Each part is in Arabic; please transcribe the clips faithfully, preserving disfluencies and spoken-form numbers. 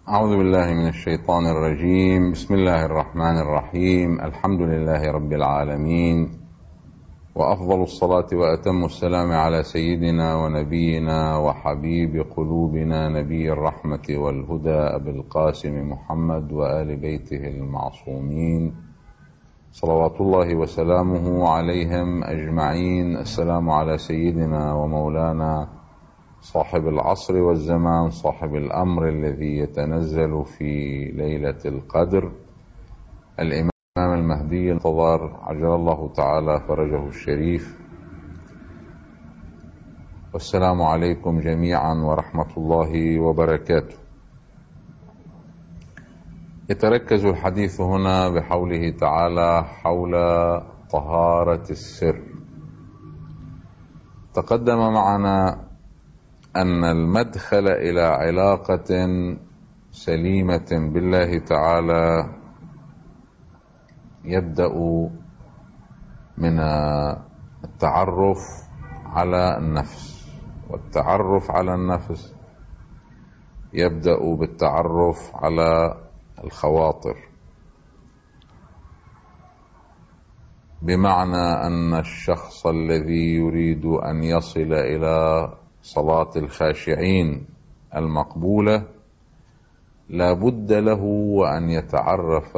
أعوذ بالله من الشيطان الرجيم. بسم الله الرحمن الرحيم. الحمد لله رب العالمين، وأفضل الصلاة وأتم السلام على سيدنا ونبينا وحبيب قلوبنا نبي الرحمة والهدى أبي القاسم محمد وآل بيته المعصومين صلوات الله وسلامه عليهم أجمعين. السلام على سيدنا ومولانا صاحب العصر والزمان، صاحب الأمر الذي يتنزل في ليلة القدر، الإمام المهدي المنتظر عجل الله تعالى فرجه الشريف. والسلام عليكم جميعا ورحمة الله وبركاته. يتركز الحديث هنا بحوله تعالى حول طهارة السر. تقدم معنا أن المدخل إلى علاقة سليمة بالله تعالى يبدأ من التعرف على النفس، والتعرف على النفس يبدأ بالتعرف على الخواطر، بمعنى أن الشخص الذي يريد أن يصل إلى صلاة الخاشعين المقبولة لا بد له وأن يتعرف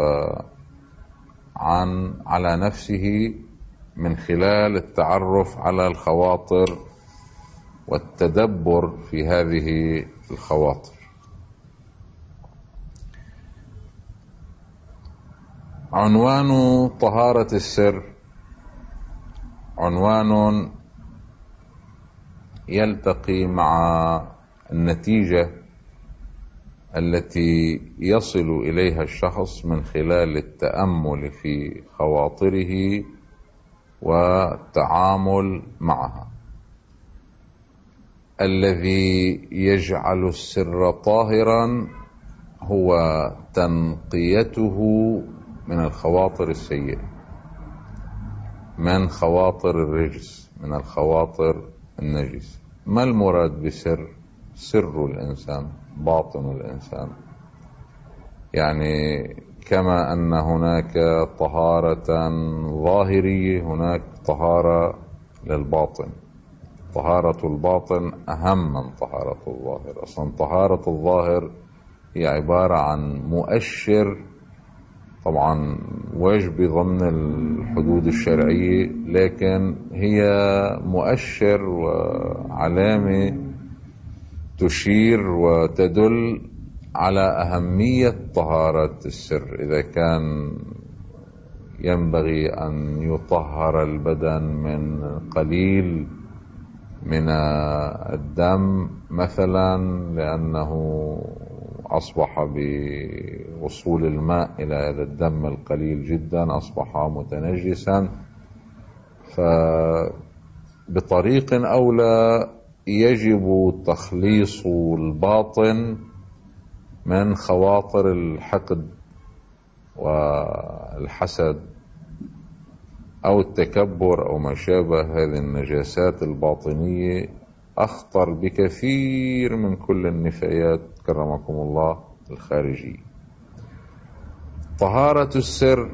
عن على نفسه من خلال التعرف على الخواطر والتدبر في هذه الخواطر. عنوان طهارة السر عنوان يلتقي مع النتيجة التي يصل إليها الشخص من خلال التأمل في خواطره والتعامل معها. الذي يجعل السر طاهرا هو تنقيته من الخواطر السيئة، من خواطر الرجس، من الخواطر النجس. ما المراد بسر؟ سر الإنسان، باطن الإنسان. يعني كما أن هناك طهارة ظاهرية، هناك طهارة للباطن. طهارة الباطن أهم من طهارة الظاهر. أصلا طهارة الظاهر هي عبارة عن مؤشر، طبعا واجب ضمن الحدود الشرعية، لكن هي مؤشر وعلامة تشير وتدل على أهمية طهارة السر. إذا كان ينبغي أن يطهر البدن من قليل من الدم مثلا لأنه أصبح بوصول الماء إلى الدم القليل جدا أصبح متنجسا، فبطريق أولى يجب تخليص الباطن من خواطر الحقد والحسد أو التكبر أو ما شابه. هذه النجاسات الباطنية أخطر بكثير من كل النفايات كرمكم الله الخارجية. طهارة السر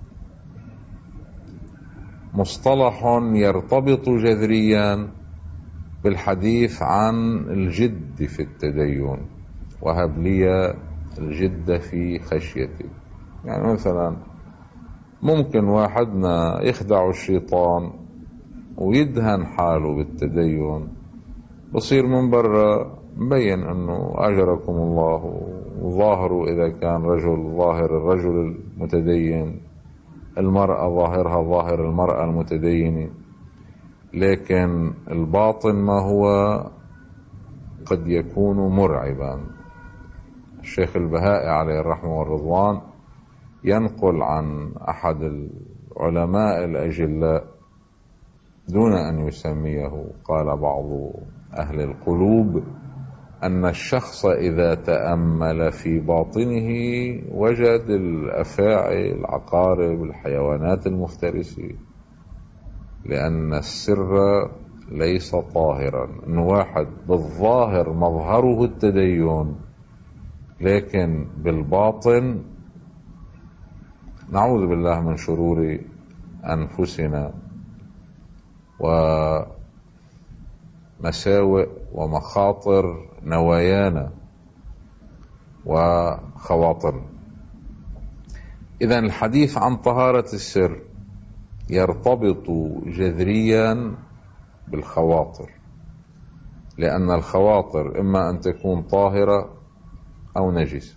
مصطلح يرتبط جذريا بالحديث عن الجد في التدين، وهب لي الجد في خشيتي. يعني مثلا ممكن واحدنا يخدع الشيطان ويدهن حاله بالتدين، بصير من برا مبين أنه أجركم الله وظاهره، إذا كان رجل ظاهر الرجل المتدين، المرأة ظاهرها ظاهر المرأة المتدينة، لكن الباطن ما هو قد يكون مرعبا. الشيخ البهائي عليه الرحمة والرضوان ينقل عن أحد العلماء الأجلاء دون أن يسميه، قال بعض أهل القلوب أن الشخص إذا تأمل في باطنه وجد الأفاعي، العقارب، الحيوانات المفترسة، لأن السر ليس طاهرا. إن واحد بالظاهر مظهره التدين لكن بالباطن نعوذ بالله من شرور أنفسنا ومساوئ ومخاطر نوايانا وخواطرنا. إذن الحديث عن طهارة السر يرتبط جذريا بالخواطر، لأن الخواطر إما أن تكون طاهرة أو نجسة.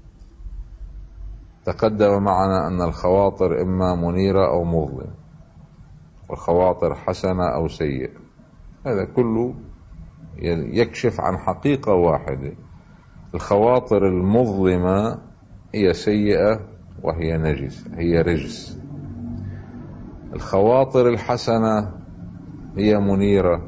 تقدم معنا أن الخواطر إما منيرة أو مظلمة، والخواطر حسنة أو سيئة. هذا كله يكشف عن حقيقة واحدة: الخواطر المظلمة هي سيئة وهي نجسة، هي رجس. الخواطر الحسنة هي منيرة،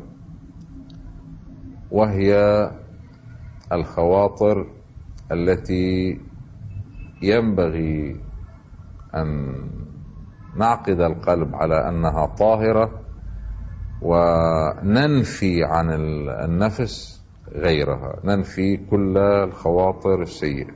وهي الخواطر التي ينبغي أن نعقد القلب على أنها طاهرة، وننفي عن النفس غيرها، ننفي كل الخواطر السيئة.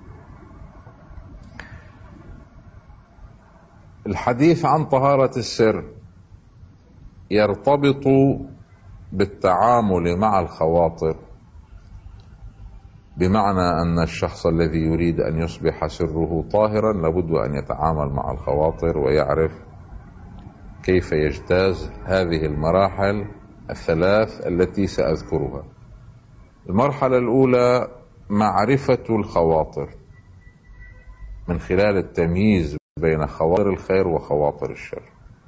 الحديث عن طهارة السر يرتبط بالتعامل مع الخواطر، بمعنى أن الشخص الذي يريد أن يصبح سره طاهرا لابد أن يتعامل مع الخواطر ويعرف كيف يجتاز هذه المراحل الثلاث التي سأذكرها. المرحلة الأولى معرفة الخواطر من خلال التمييز بين خواطر الخير وخواطر الشر.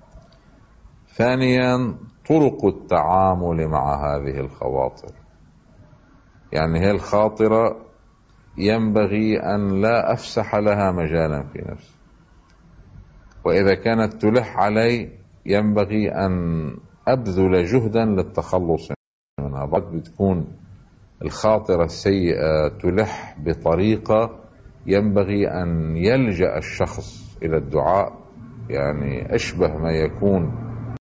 ثانيا طرق التعامل مع هذه الخواطر، يعني هي الخاطرة ينبغي أن لا أفسح لها مجالا في نفسي، وإذا كانت تلح علي ينبغي أن أبذل جهدا للتخلص منها. بعد بتكون الخاطرة السيئة تلح بطريقة ينبغي أن يلجأ الشخص إلى الدعاء، يعني أشبه ما يكون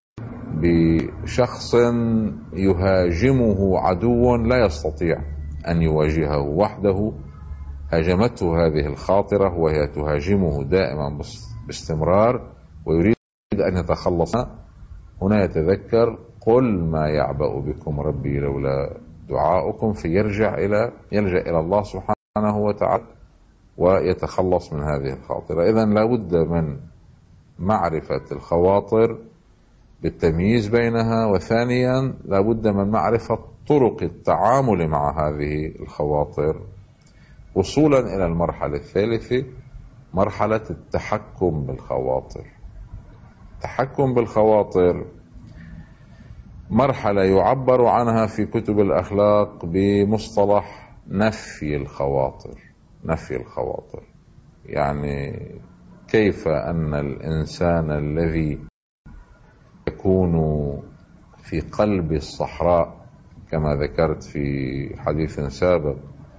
بشخص يهاجمه عدو لا يستطيع أن يواجهه وحده. هاجمته هذه الخاطرة وهي تهاجمه دائما باستمرار ويريد أن يتخلص. هنا يتذكر: قل ما يعبأ بكم ربي لولا دعاؤكم، فيرجع إلى يلجأ إلى الله سبحانه وتعالى ويتخلص من هذه الخاطرة. إذن لابد من معرفة الخواطر بالتمييز بينها، وثانيا لابد من معرفة طرق التعامل مع هذه الخواطر، وصولا إلى المرحلة الثالثة، مرحلة التحكم بالخواطر. التحكم بالخواطر مرحلة يعبر عنها في كتب الأخلاق بمصطلح نفي الخواطر. نفي الخواطر يعني كيف أن الإنسان الذي يكون في قلب الصحراء كما ذكرت في حديث سابق،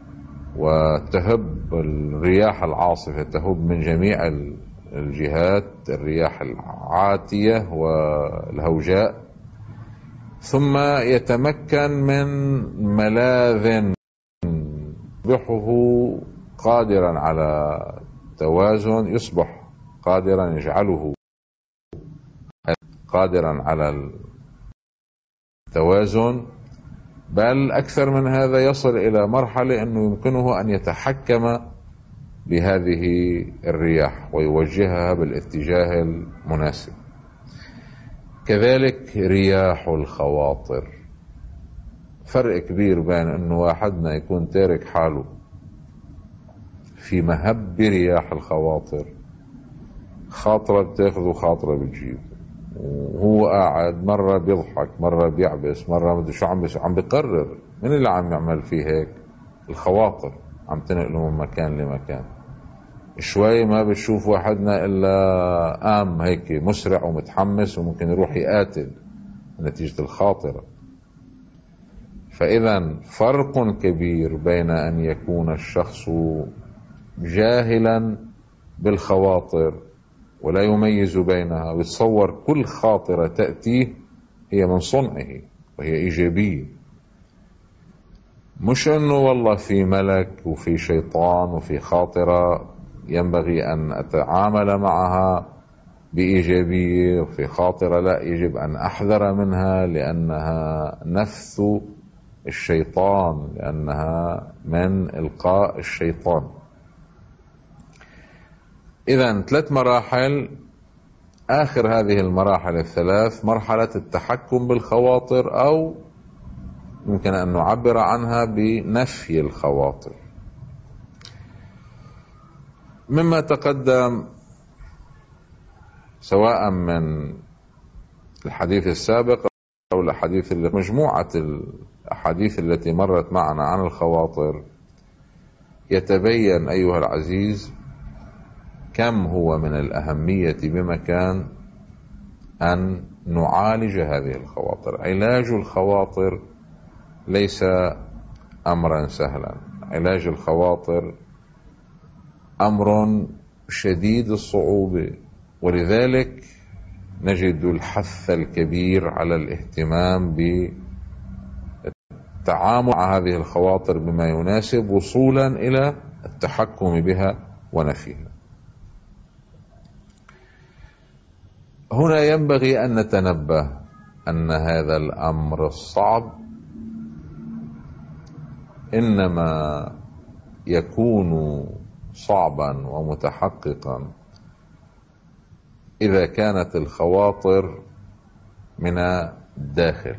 وتهب الرياح العاصفة، تهب من جميع الجهات، الرياح العاتية والهوجاء، ثم يتمكن من ملاذ يصبحه قادرا على توازن، يصبح قادرا يجعله قادرا على التوازن، بل أكثر من هذا يصل إلى مرحلة أنه يمكنه أن يتحكم بهذه الرياح ويوجهها بالاتجاه المناسب. كذلك رياح الخواطر، فرق كبير بين أنه واحدنا يكون تارك حاله في مهب رياح الخواطر، خاطرة بتاخذ خاطرة بتجيب، وهو قاعد مرة بيضحك مرة بيعبس مرة مدري شو عم بس عم بقرر. من اللي عم يعمل فيه هيك؟ الخواطر عم تنقله من مكان لمكان. شوي ما بتشوف واحدنا إلا قام هيك مسرع ومتحمس وممكن يروح يقاتل نتيجة الخاطرة. فإذا فرق كبير بين أن يكون الشخص جاهلا بالخواطر ولا يميز بينها ويتصور كل خاطرة تأتيه هي من صنعه وهي إيجابية، مش انه والله في ملك وفي شيطان وفي خاطرة ينبغي ان اتعامل معها بإيجابية، وفي خاطرة لا يجب ان احذر منها لانها نفث الشيطان، لانها من القاء الشيطان. اذا ثلاث مراحل. آخر هذه المراحل الثلاث مرحلة التحكم بالخواطر، أو يمكن أن نعبر عنها بنفي الخواطر. مما تقدم سواء من الحديث السابق أو الحديث مجموعة الأحاديث التي مرت معنا عن الخواطر، يتبين أيها العزيز كم هو من الأهمية بمكان أن نعالج هذه الخواطر. علاج الخواطر ليس أمرا سهلا، علاج الخواطر أمر شديد الصعوبة، ولذلك نجد الحث الكبير على الاهتمام بالتعامل مع هذه الخواطر بما يناسب وصولا إلى التحكم بها ونفيها. هنا ينبغي أن نتنبه أن هذا الأمر الصعب إنما يكون صعبا ومتحققا إذا كانت الخواطر من الداخل.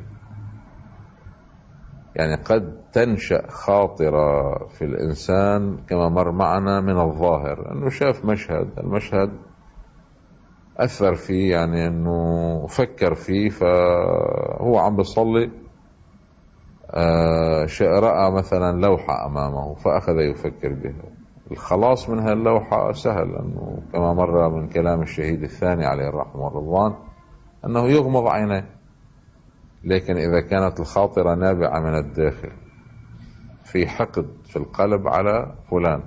يعني قد تنشأ خاطرة في الإنسان كما مر معنا من الظاهر، أنه شاف مشهد، المشهد أثر فيه، يعني أنه فكر فيه، فهو عم بيصلي آه رأى مثلا لوحة أمامه فأخذ يفكر بها. الخلاص من هاللوحة سهل، أنه كما مر من كلام الشهيد الثاني عليه الرحمة والرضوان أنه يغمض عينيه. لكن إذا كانت الخاطرة نابعة من الداخل، في حقد في القلب على فلان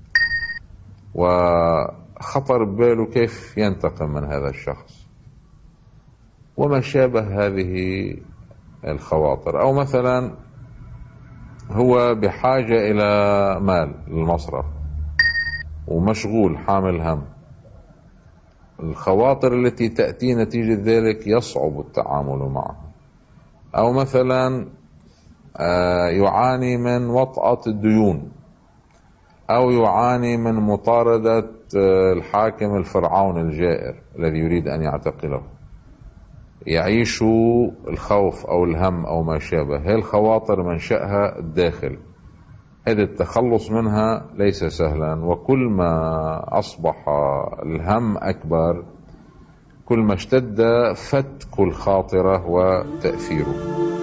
وخطر بباله كيف ينتقم من هذا الشخص وما شابه هذه الخواطر، أو مثلا هو بحاجة إلى مال للمصرف ومشغول حامل هم، الخواطر التي تأتي نتيجة ذلك يصعب التعامل معها. أو مثلا يعاني من وطأة الديون، أو يعاني من مطاردة الحاكم الفرعون الجائر الذي يريد أن يعتقله، يعيش الخوف أو الهم أو ما شابه. هذه الخواطر منشأها الداخل، هذا التخلص منها ليس سهلا، وكل ما أصبح الهم أكبر كل ما اشتد فتك الخاطرة وتأثيره.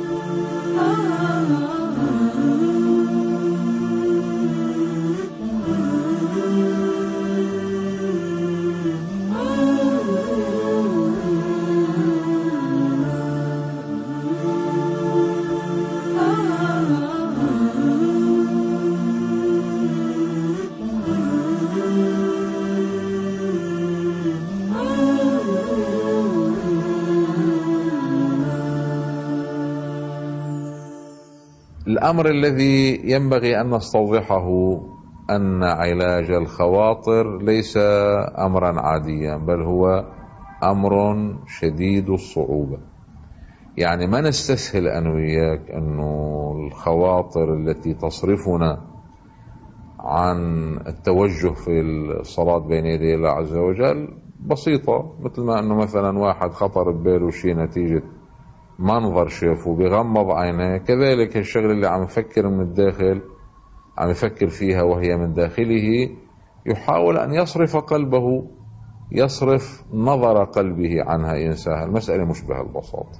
الأمر الذي ينبغي أن نستوضحه أن علاج الخواطر ليس أمرا عاديا، بل هو أمر شديد الصعوبة. يعني ما نستسهل أنا وياك أنه الخواطر التي تصرفنا عن التوجه في الصلاة بين يدي الله عز وجل بسيطة، مثل ما أنه مثلا واحد خطر بباله شيء نتيجة منظر شافه بغمض عينيه، كذلك الشغل اللي عم يفكر من الداخل عم يفكر فيها وهي من داخله يحاول أن يصرف قلبه، يصرف نظر قلبه عنها ينساها. المسألة مش بهالبساطة،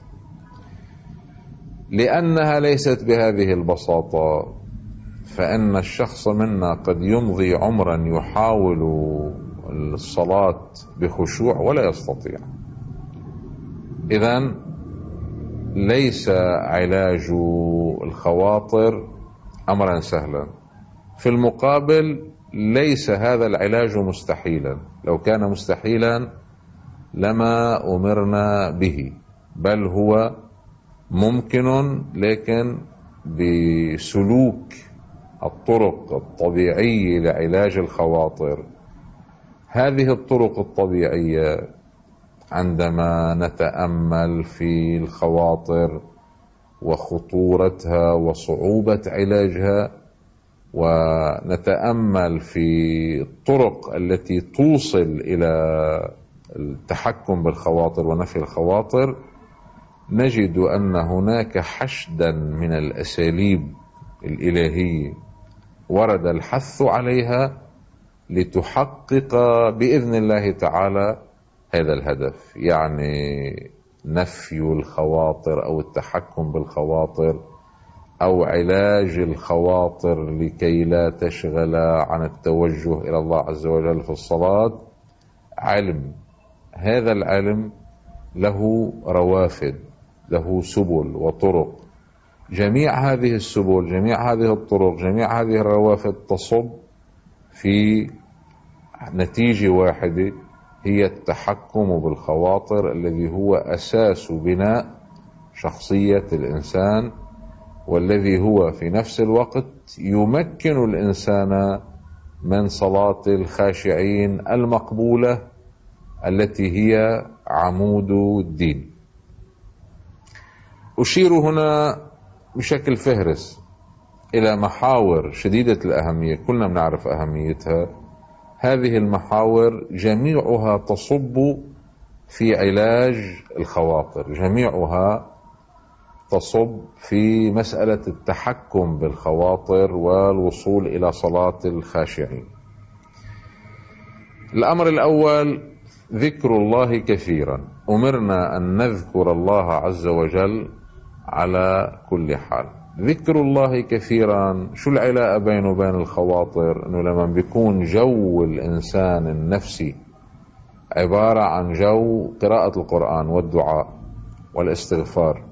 لأنها ليست بهذه البساطة. فإن الشخص منا قد يمضي عمرا يحاول الصلاة بخشوع ولا يستطيع. إذن ليس علاج الخواطر أمرا سهلا، في المقابل ليس هذا العلاج مستحيلا. لو كان مستحيلا لما أمرنا به، بل هو ممكن، لكن بسلوك الطرق الطبيعية لعلاج الخواطر. هذه الطرق الطبيعية عندما نتأمل في الخواطر وخطورتها وصعوبة علاجها، ونتأمل في الطرق التي توصل إلى التحكم بالخواطر ونفي الخواطر، نجد أن هناك حشدا من الأساليب الإلهية ورد الحث عليها لتحقق بإذن الله تعالى هذا الهدف، يعني نفي الخواطر أو التحكم بالخواطر أو علاج الخواطر لكي لا تشغل عن التوجه إلى الله عز وجل في الصلاة. علم، هذا العلم له روافد، له سبل وطرق. جميع هذه السبل، جميع هذه الطرق، جميع هذه الروافد تصب في نتيجة واحدة، هي التحكم بالخواطر، الذي هو أساس بناء شخصية الإنسان، والذي هو في نفس الوقت يمكن الإنسان من صلاة الخاشعين المقبولة التي هي عمود الدين. أشير هنا بشكل فهرس إلى محاور شديدة الأهمية، كلنا بنعرف أهميتها. هذه المحاور جميعها تصب في علاج الخواطر، جميعها تصب في مسألة التحكم بالخواطر والوصول إلى صلاة الخاشعين. الأمر الأول ذكر الله كثيرا. أمرنا أن نذكر الله عز وجل على كل حال. ذكر الله كثيرا، شو العلاقة بينه وبين الخواطر؟ انه لما بيكون جو الانسان النفسي عبارة عن جو قراءة القرآن والدعاء والاستغفار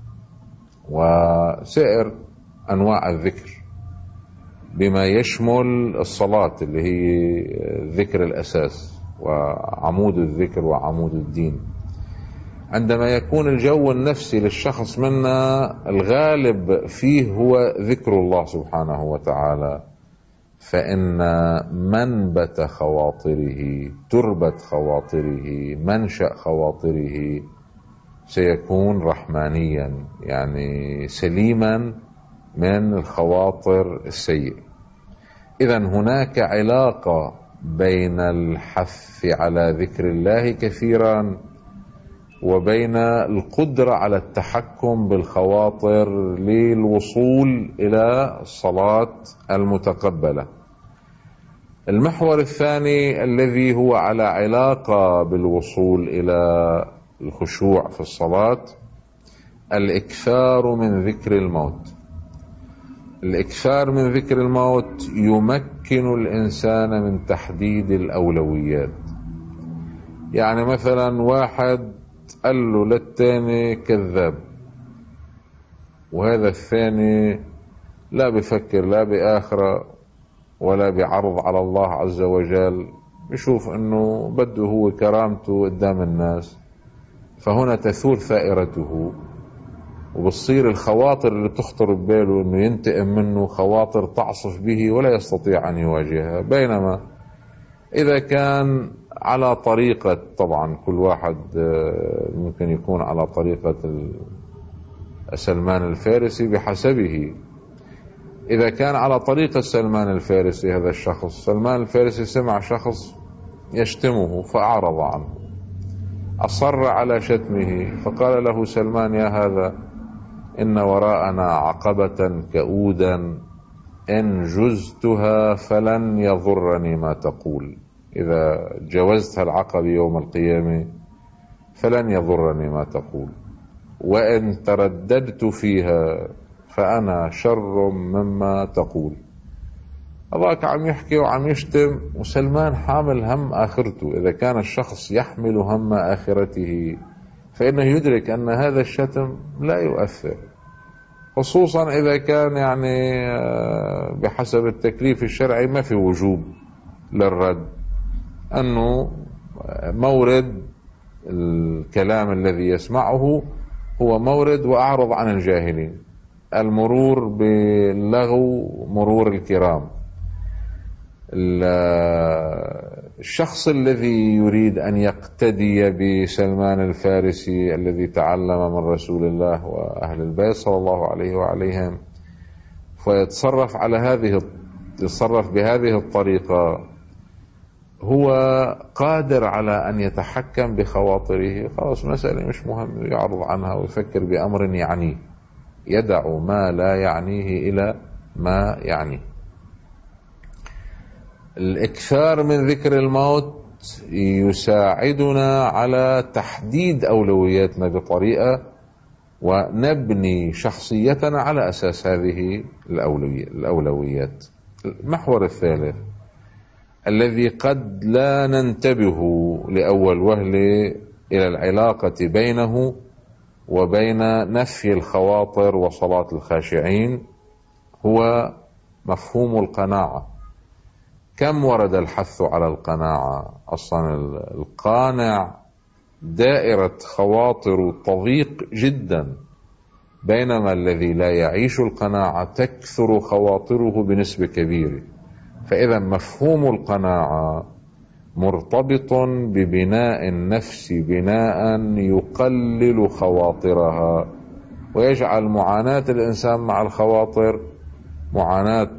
وسائر انواع الذكر بما يشمل الصلاة اللي هي ذكر الاساس وعمود الذكر وعمود الدين، عندما يكون الجو النفسي للشخص منا الغالب فيه هو ذكر الله سبحانه وتعالى، فإن منبت خواطره، تربة خواطره، منشأ خواطره سيكون رحمانيا، يعني سليما من الخواطر السيئة. إذن هناك علاقة بين الحث على ذكر الله كثيرا وبين القدرة على التحكم بالخواطر للوصول إلى الصلاة المتقبلة. المحور الثاني الذي هو على علاقة بالوصول إلى الخشوع في الصلاة، الإكثار من ذكر الموت. الإكثار من ذكر الموت يمكن الإنسان من تحديد الأولويات. يعني مثلا واحد قال له للتاني كذاب، وهذا الثاني لا بفكر لا بآخرة ولا بعرض على الله عز وجل، بشوف انه بده هو كرامته قدام الناس، فهنا تثور ثائرته وبتصير الخواطر اللي تخطر بباله انه ينتقم منه خواطر تعصف به ولا يستطيع ان يواجهها. بينما اذا كان على طريقة، طبعا كل واحد ممكن يكون على طريقة سلمان الفارسي بحسبه، إذا كان على طريقة سلمان الفارسي هذا الشخص، سلمان الفارسي سمع شخص يشتمه فأعرض عنه، أصر على شتمه، فقال له سلمان: يا هذا إن وراءنا عقبة كؤودا إن جزتها فلن يضرني ما تقول. إذا جوزت العقبة يوم القيامة فلن يضرني ما تقول، وإن ترددت فيها فأنا شر مما تقول. هذاك عم يحكي وعم يشتم، وسلمان حامل هم آخرته. إذا كان الشخص يحمل هم آخرته فإنه يدرك أن هذا الشتم لا يؤثر، خصوصا إذا كان يعني بحسب التكليف الشرعي ما في وجوب للرد، أنه مورد الكلام الذي يسمعه هو مورد وأعرض عن الجاهلين. المرور باللغو مرور الكرام. الشخص الذي يريد أن يقتدي بسلمان الفارسي الذي تعلم من رسول الله وأهل البيت صلى الله عليه وعليهم، فيتصرف على هذه يتصرف بهذه الطريقة، هو قادر على أن يتحكم بخواطره. خلاص مسألة مش مهم، يعرض عنها ويفكر بأمر يعنيه، يدع ما لا يعنيه إلى ما يعنيه. الإكثار من ذكر الموت يساعدنا على تحديد أولوياتنا بطريقة، ونبني شخصيتنا على أساس هذه الأولويات. المحور الثالث الذي قد لا ننتبه لأول وهلة إلى العلاقة بينه وبين نفي الخواطر وصلاة الخاشعين هو مفهوم القناعة. كم ورد الحث على القناعة؟ أصلا القانع دائرة خواطر تضيق جدا، بينما الذي لا يعيش القناعة تكثر خواطره بنسبة كبيرة. فإذا مفهوم القناعة مرتبط ببناء النفس بناء يقلل خواطرها، ويجعل معاناة الإنسان مع الخواطر معاناة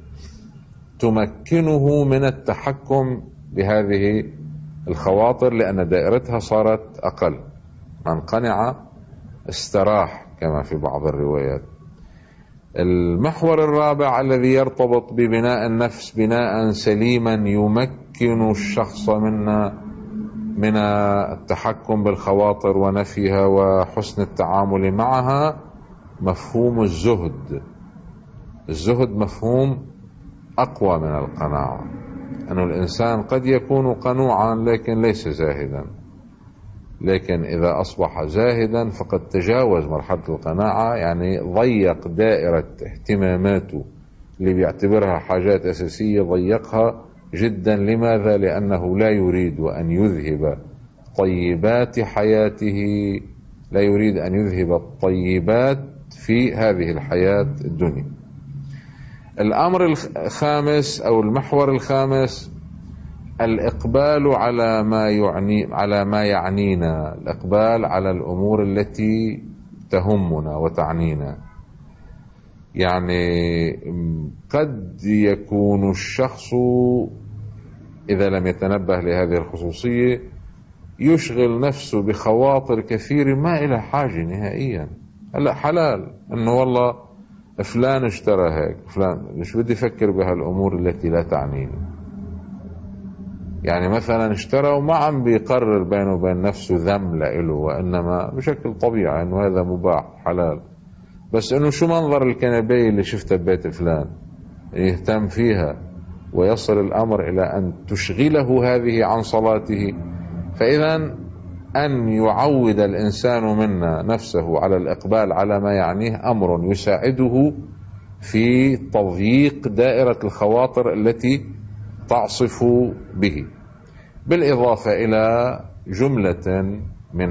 تمكنه من التحكم بهذه الخواطر، لأن دائرتها صارت أقل. من قنع استراح كما في بعض الروايات. المحور الرابع الذي يرتبط ببناء النفس بناء سليما يمكن الشخص منا من التحكم بالخواطر ونفيها وحسن التعامل معها، مفهوم الزهد. الزهد مفهوم أقوى من القناعة، أن الإنسان قد يكون قنوعا لكن ليس زاهدا، لكن إذا أصبح زاهدا فقد تجاوز مرحلة القناعة، يعني ضيق دائرة اهتماماته اللي بيعتبرها حاجات أساسية، ضيقها جدا. لماذا؟ لأنه لا يريد أن يذهب طيبات حياته، لا يريد أن يذهب الطيبات في هذه الحياة الدنيا. الأمر الخامس أو المحور الخامس الإقبال على ما يعني على ما يعنينا، الإقبال على الأمور التي تهمنا وتعنينا. يعني قد يكون الشخص إذا لم يتنبه لهذه الخصوصية يشغل نفسه بخواطر كثير ما إلى حاجة نهائيا. هلا حلال إنه والله فلان اشترى هيك، فلان مش بدي أفكر بهالأمور التي لا تعنيني. يعني مثلا اشترى وما عم بيقرر بينه وبين نفسه ذم لإله، وإنما بشكل طبيعي إنه هذا مباح حلال، بس إنه شو منظر الكنباية اللي شفتها ببيت فلان يهتم فيها، ويصل الأمر إلى أن تشغله هذه عن صلاته. فإذا أن يعود الإنسان منا نفسه على الإقبال على ما يعنيه أمر يساعده في تضييق دائرة الخواطر التي تعصف به، بالإضافة إلى جملة من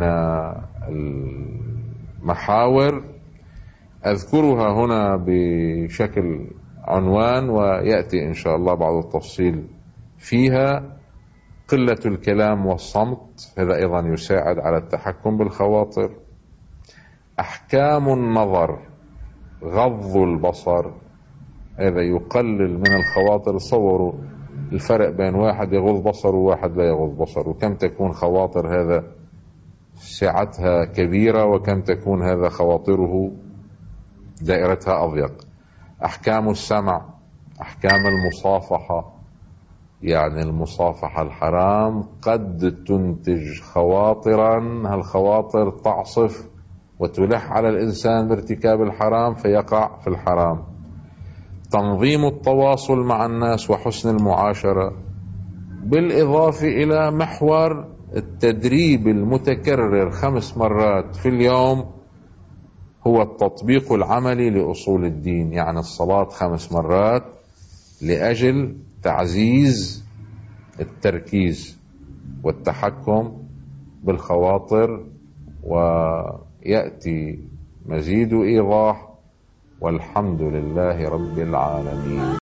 المحاور أذكرها هنا بشكل عنوان، ويأتي إن شاء الله بعض التفصيل فيها. قلة الكلام والصمت، هذا أيضا يساعد على التحكم بالخواطر. أحكام النظر، غض البصر، هذا يقلل من الخواطر. صوروا الفرق بين واحد يغض بصره وواحد لا يغض بصره، كم تكون خواطر هذا سعتها كبيرة وكم تكون هذا خواطره دائرتها أضيق. أحكام السمع، أحكام المصافحة، يعني المصافحة الحرام قد تنتج خواطرا، هالخواطر تعصف وتلح على الإنسان بارتكاب الحرام فيقع في الحرام. تنظيم التواصل مع الناس وحسن المعاشرة، بالإضافة إلى محور التدريب المتكرر خمس مرات في اليوم، هو التطبيق العملي لأصول الدين. يعني الصلاة خمس مرات لأجل تعزيز التركيز والتحكم بالخواطر. ويأتي مزيد إيضاح والحمد لله رب العالمين.